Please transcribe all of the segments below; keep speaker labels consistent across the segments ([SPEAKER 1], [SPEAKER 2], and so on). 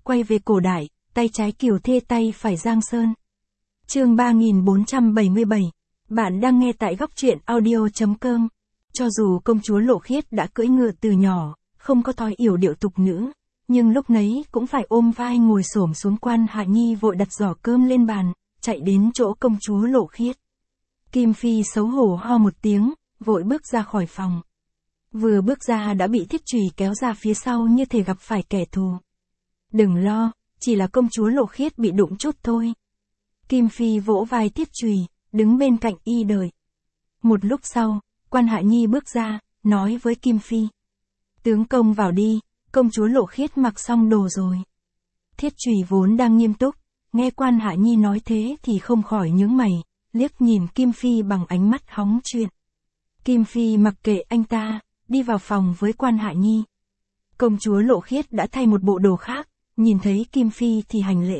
[SPEAKER 1] quay về cổ đại, tay trái Kiều Thê tay phải Giang Sơn. Chương 3477. Bạn đang nghe tại góc truyện audio.com. Cho dù công chúa Lộ Khiết đã cưỡi ngựa từ nhỏ, không có thói yểu điệu tục nữ, nhưng lúc nấy cũng phải ôm vai ngồi xổm xuống. Quan Hạ Nhi vội đặt giỏ cơm lên bàn, chạy đến chỗ công chúa Lộ Khiết. Kim Phi xấu hổ ho một tiếng, vội bước ra khỏi phòng. Vừa bước ra đã bị Thiết Chùy kéo ra phía sau như thể gặp phải kẻ thù. Đừng lo, chỉ là công chúa Lộ Khiết bị đụng chút thôi. Kim Phi vỗ vai Thiết Chùy, đứng bên cạnh y đợi. Một lúc sau, Quan Hạ Nhi bước ra, nói với Kim Phi. Tướng công vào đi, công chúa Lộ Khiết mặc xong đồ rồi. Thiết Chùy vốn đang nghiêm túc, nghe Quan Hạ Nhi nói thế thì không khỏi nhướng mày, liếc nhìn Kim Phi bằng ánh mắt hóng chuyện. Kim Phi mặc kệ anh ta, đi vào phòng với Quan Hạ Nhi. Công chúa Lộ Khiết đã thay một bộ đồ khác, nhìn thấy Kim Phi thì hành lễ.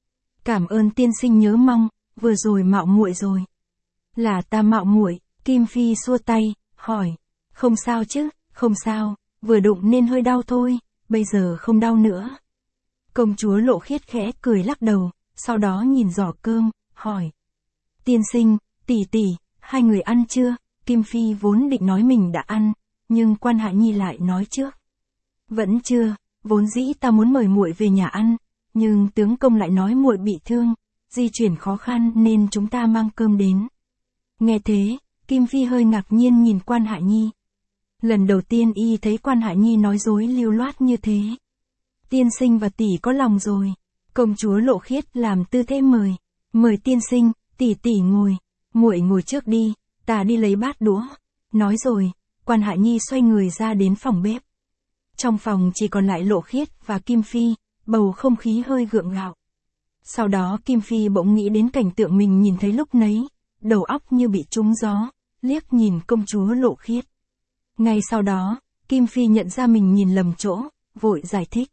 [SPEAKER 1] Cảm ơn tiên sinh nhớ mong, vừa rồi mạo muội rồi. Là ta mạo muội, Kim Phi xua tay, hỏi. Không sao chứ, không sao, vừa đụng nên hơi đau thôi, bây giờ không đau nữa. Công chúa Lộ Khiết khẽ cười lắc đầu, sau đó nhìn giỏ cơm, hỏi. Tiên sinh, tỷ tỷ, hai người ăn chưa? Kim Phi vốn định nói mình đã ăn, nhưng Quan Hạ Nhi lại nói trước. Vẫn chưa, vốn dĩ ta muốn mời muội về nhà ăn, nhưng tướng công lại nói muội bị thương, di chuyển khó khăn nên chúng ta mang cơm đến. Nghe thế, Kim Phi hơi ngạc nhiên nhìn Quan Hạ Nhi. Lần đầu tiên y thấy Quan Hạ Nhi nói dối lưu loát như thế. Tiên sinh và tỷ có lòng rồi. Công chúa Lộ Khiết làm tư thế mời. Mời tiên sinh, tỷ tỷ ngồi. Muội ngồi trước đi, ta đi lấy bát đũa. Nói rồi, Quan Hạ Nhi xoay người ra đến phòng bếp. Trong phòng chỉ còn lại Lộ Khiết và Kim Phi, bầu không khí hơi gượng gạo. Sau đó Kim Phi bỗng nghĩ đến cảnh tượng mình nhìn thấy lúc nấy, đầu óc như bị trúng gió, liếc nhìn công chúa Lộ Khiết. Ngay sau đó, Kim Phi nhận ra mình nhìn lầm chỗ, vội giải thích.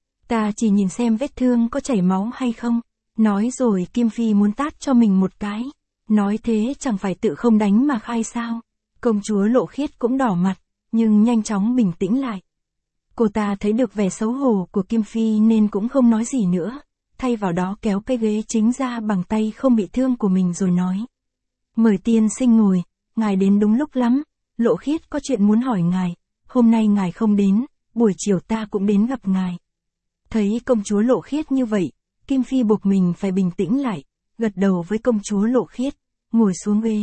[SPEAKER 1] Ta chỉ nhìn xem vết thương có chảy máu hay không. Nói rồi Kim Phi muốn tát cho mình một cái. Nói thế chẳng phải tự không đánh mà khai sao. Công chúa Lộ Khiết cũng đỏ mặt, nhưng nhanh chóng bình tĩnh lại. Cô ta thấy được vẻ xấu hổ của Kim Phi nên cũng không nói gì nữa. Thay vào đó kéo cái ghế chính ra bằng tay không bị thương của mình rồi nói. Mời tiên sinh ngồi, ngài đến đúng lúc lắm. Lộ Khiết có chuyện muốn hỏi ngài, hôm nay ngài không đến, buổi chiều ta cũng đến gặp ngài. Thấy công chúa Lộ Khiết như vậy, Kim Phi buộc mình phải bình tĩnh lại, gật đầu với công chúa Lộ Khiết, ngồi xuống ghế.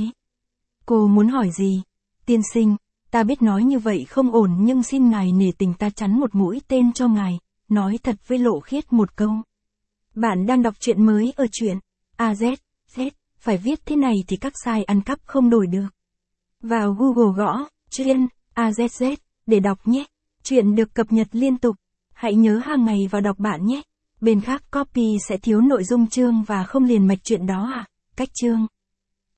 [SPEAKER 1] Cô muốn hỏi gì? Tiên sinh, ta biết nói như vậy không ổn nhưng xin ngài nể tình ta chắn một mũi tên cho ngài, nói thật với Lộ Khiết một câu. Bạn đang đọc truyện mới ở truyện AZ, phải viết thế này thì các site ăn cắp không đổi được. Vào Google gõ, truyện AZZ, để đọc nhé. Truyện được cập nhật liên tục. Hãy nhớ hàng ngày vào đọc bạn nhé. Bên khác copy sẽ thiếu nội dung chương và không liền mạch truyện đó à? Cách chương